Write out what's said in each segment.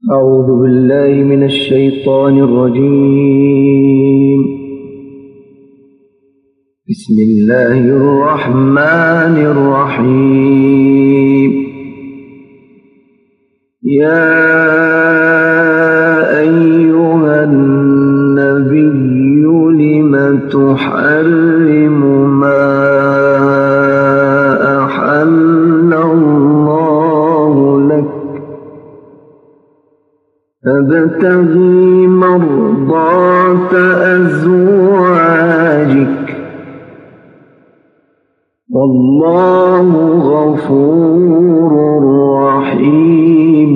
أعوذ بالله من الشيطان الرجيم. بسم الله الرحمن الرحيم. يا أيها النبي لم تحرم ما أحل الله لك تبتغي مرضات أزواجك والله غفور رحيم.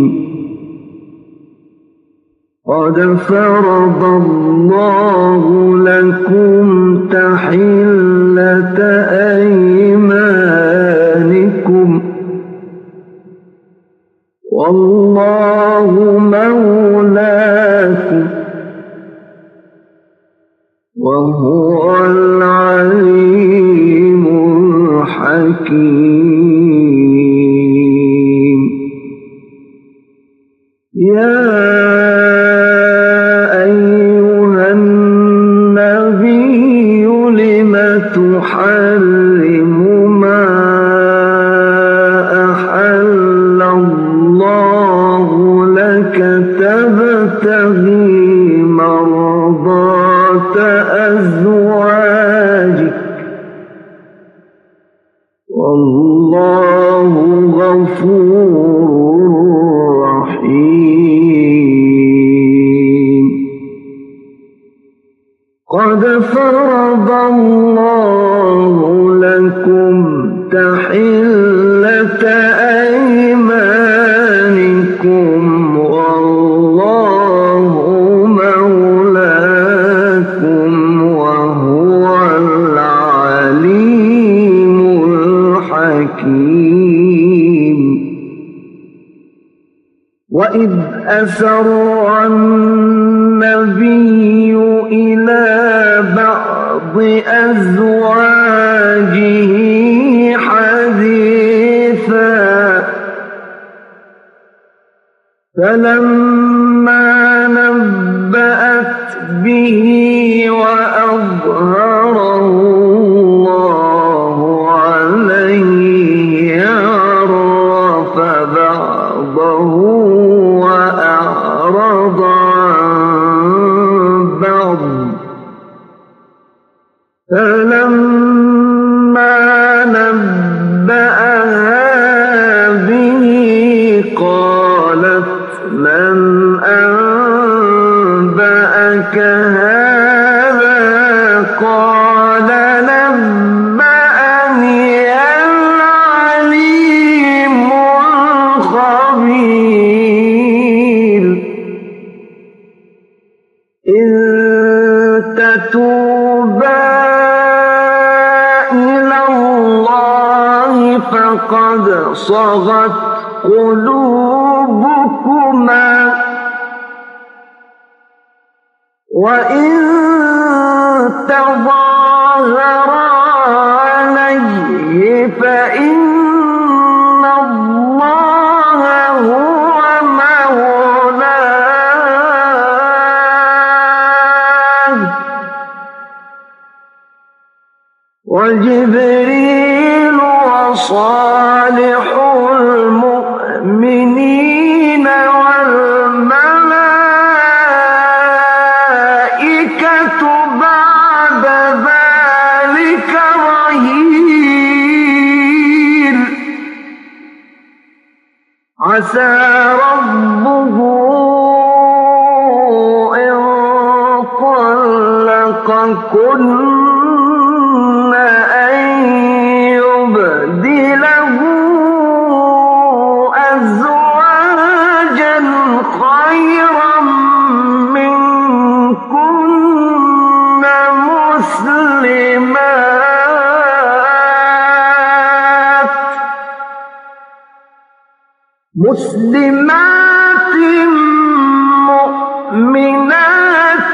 قد فرض الله لكم تحلة أيمانكم والله مولاكم وهو العليم الحكيم. يا أيها النبي لم تحرم ما أحل الله لك تبتغي مرضات أزواجك والله غفور رحيم. قد فرض الله لكم تحلة أيمانكم والله مولاكم وهو العليم الحكيم. وإذ أسر النبي إلى بعض أزواجه حديثا فلما نبأت به وأظهره الله عليه عرف بعضه وأعرض عن بعض فلما نبأها به قالت من أنبأك هذا قال نبأني العليم الخبير. إن تتوبا إلى الله فقد صغت قلوبكما وإن تظاهرا عليه فإن الله هو مولاه وجبريل وصالح المؤمنين والملائكة بعد ذلك ظهير. عسى ربه إن طلقكن أن يبدله أزواجا خيرا منكن مسلمات مؤمنات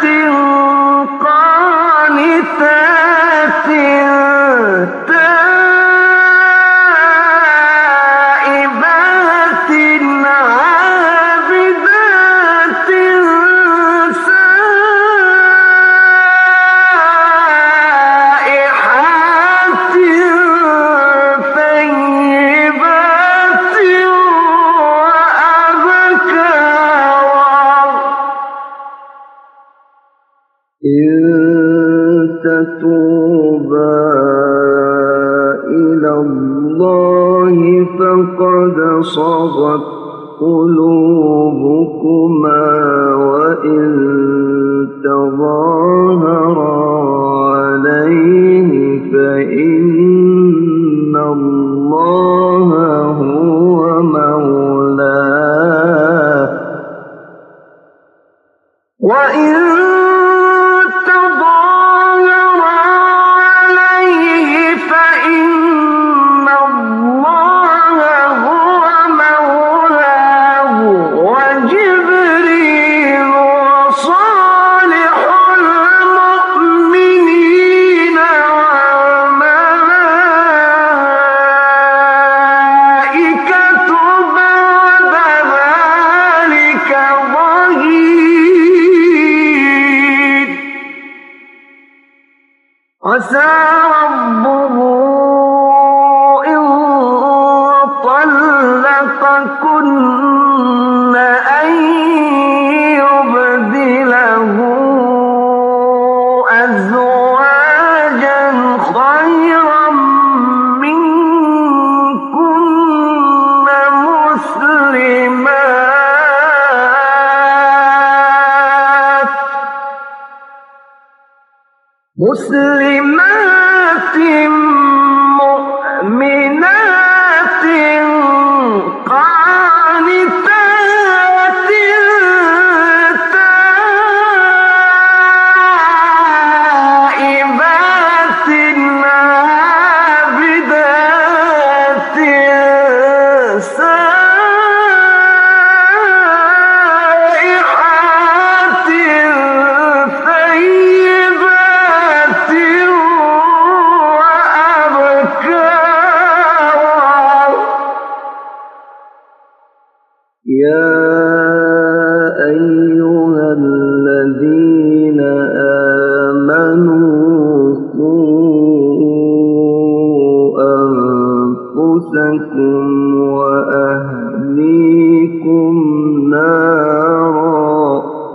قانتات تائبات عابدات صغت قلوبكما وإن تظاهرا عليه فإن الله هو مولاه وإن عسى ربه إن طلقكن أن يبدله أزواجا خيرا منكن مسلمات مؤمنات قانتات تائبات عابدات سائحات ثيبات يا أيها الذين آمنوا قوا أنفسكم وأهليكم نارا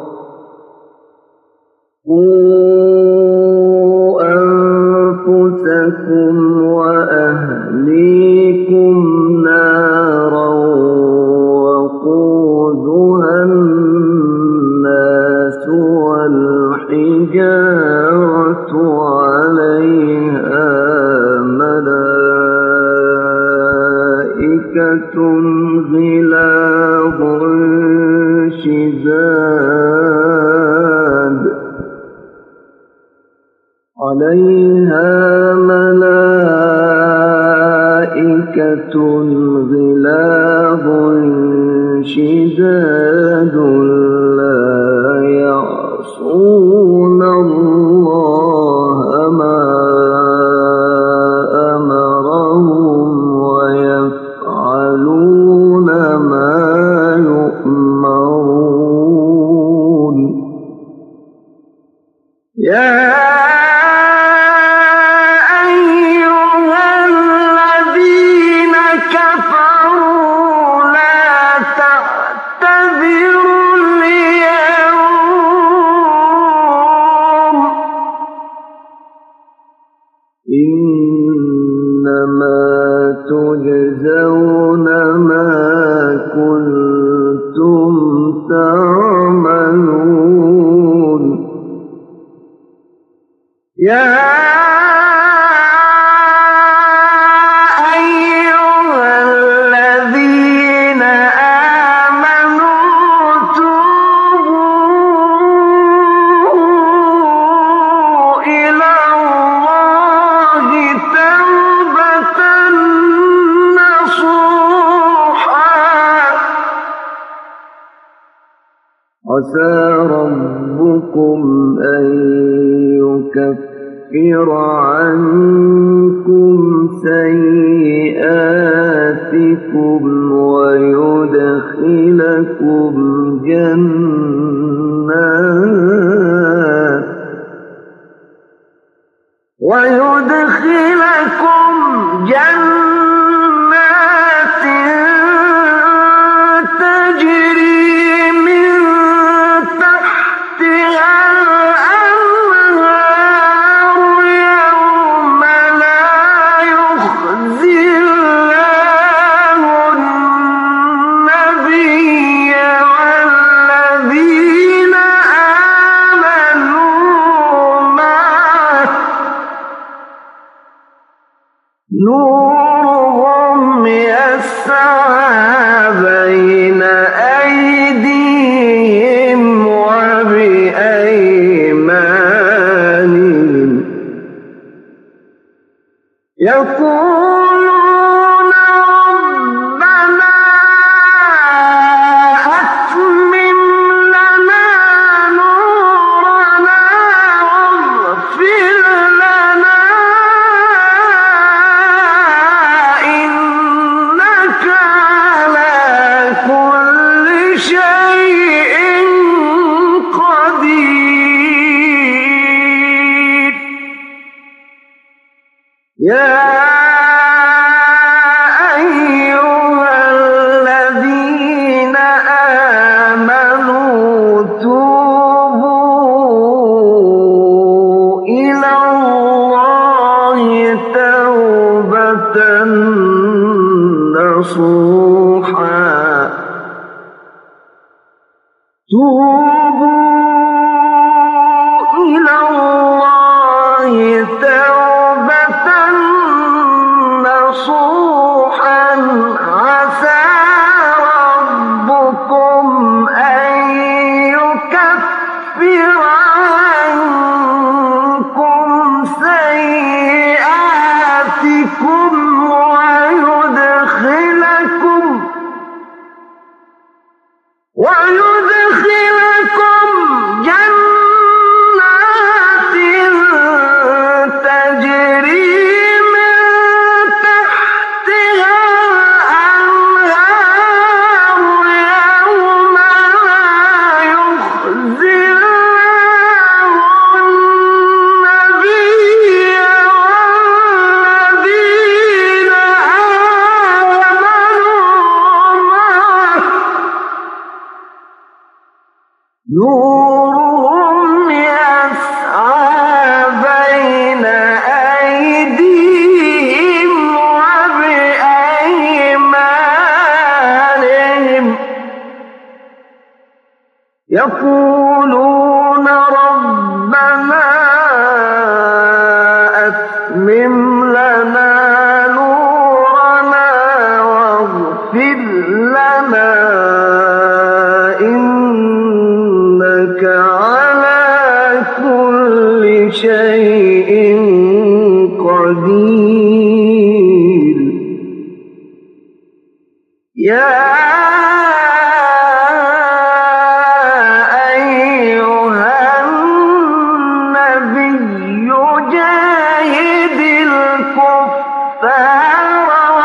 وقودها الناس والحجارة عليها ملائكة غلاظ شداد لا يعصون الله ما أمرهم ويفعلون ما يؤمرون إنما تجزون ما كنتم تعملون يا أيها الذين آمنوا توبوا إلى الله توبة نصوحا عسى ربكم أن يكفر عنكم سيئاتكم ويدخلكم جنات تجري من تحتها الأنهار يوم لا يخزي الله نورهم يسعى بين أيديهم وبأيمانهم يقولون ربنا أتمم لنا نورنا واغفر لنا إنك على كل شيء قدير يا أيها الذين آمنوا توبوا إلى الله توبة نصوحا توبوا إلى الله توبة نصوحا عسى ربكم أن يكفر عنكم سيئاتكم ويدخلكم جنات تجري من تحتها الأنهار يوم لا يخزي الله النبي والذين آمنوا معه نورهم يسعى بين أيديهم وبأيمانهم يقولون ربنا أتمم لنا نورنا واغفر لنا إنك على كل شيء قدير يا أيها النبي جاهد الكفار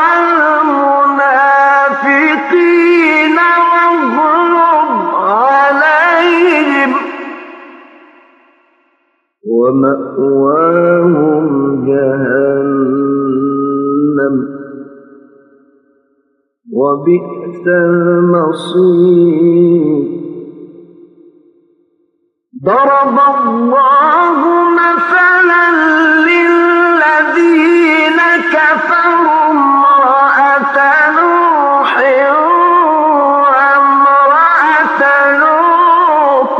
والمنافقين واغلظ عليهم ومأواهم جهنم وبئس المصير ضرب الله مثلا للذين كفروا امرأة نوح وامرأة لوط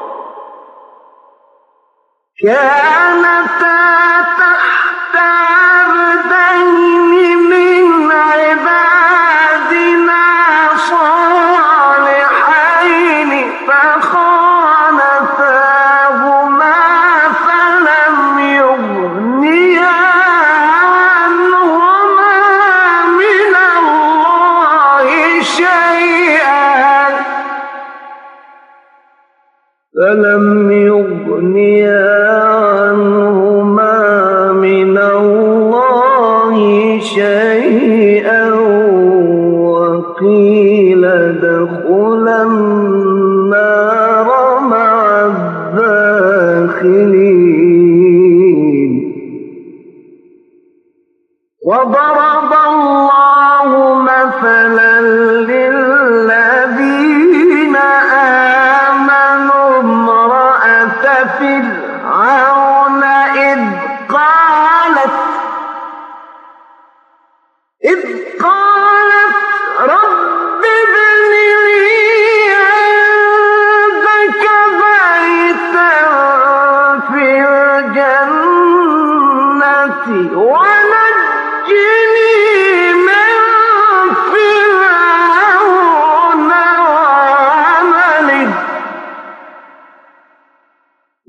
كانتا تحت عبدين من عبادنا صالحين فخانتاهما فلم يغنيا عنهما من الله شيئا وقيل ادخلا النار مع الداخلين وضرب الله مثلا للذين آمنوا امرأة فرعون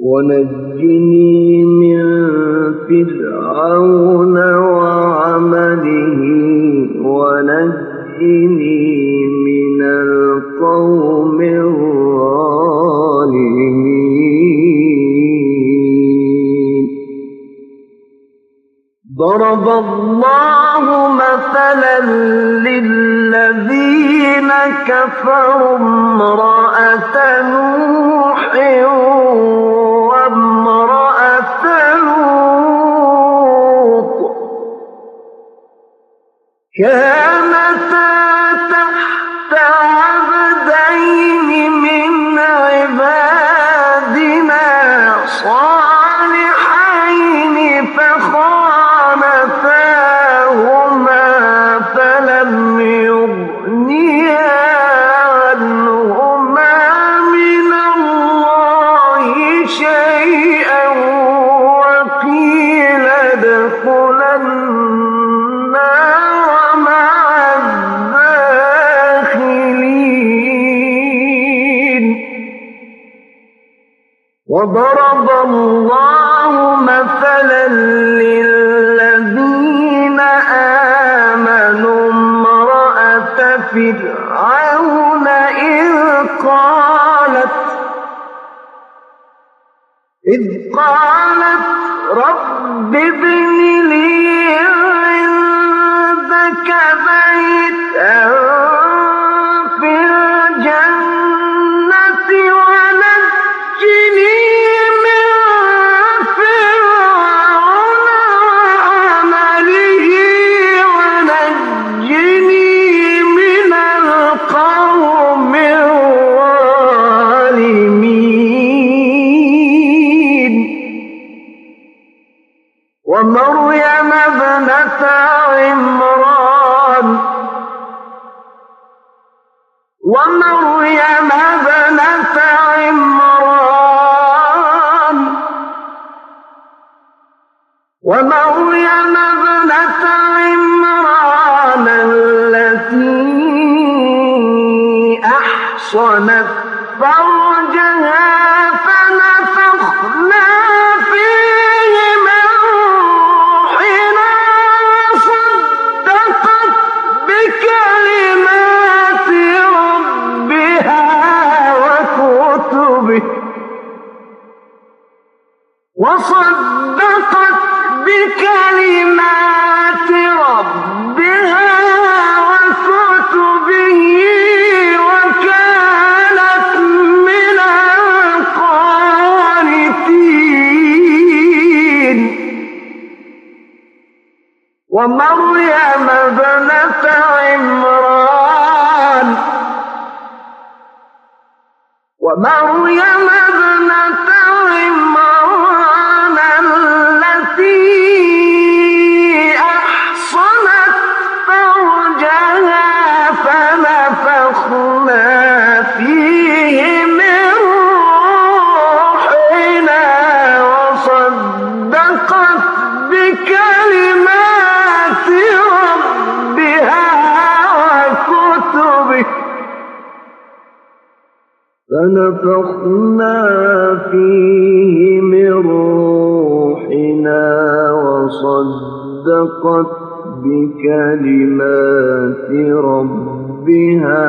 ونجني من فرعون وعمله ونجني من القوم الظالمين. ضرب الله مثلا للذين كفروا امرأة نوح وامرأة لوط كانتا تحت عبدين من عبادنا صالحين فخانتاهما فلم يغنيا عنهما من الله شيئا وقيل ادخلا النار مع الداخلين. وضرب الله مثلا للذين آمنوا امرأة فرعون إذ قالت رب ابن لي عندك بيتا في الجنة ونجني من فرعون وعمله ونجني من القوم الظالمين. ومريم ابنة عمران التي أحصنت فرجها فنفخنا فيه من روحنا وصدقت بكلمات ربها وكتبه وكانت من القانتين. ومريم ابنة عمران التي أحصنت فرجها فنفخنا فيه من روحنا وصدقت بكلمات ربها وكتبه فنفخنا فيه من روحنا وصدقت بكلمات ربها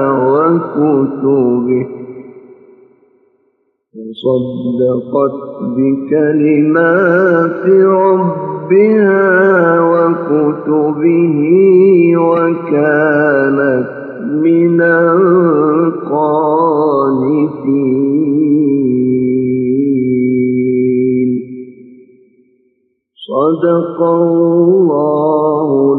وكتبه وكانت من القانتين. صدق الله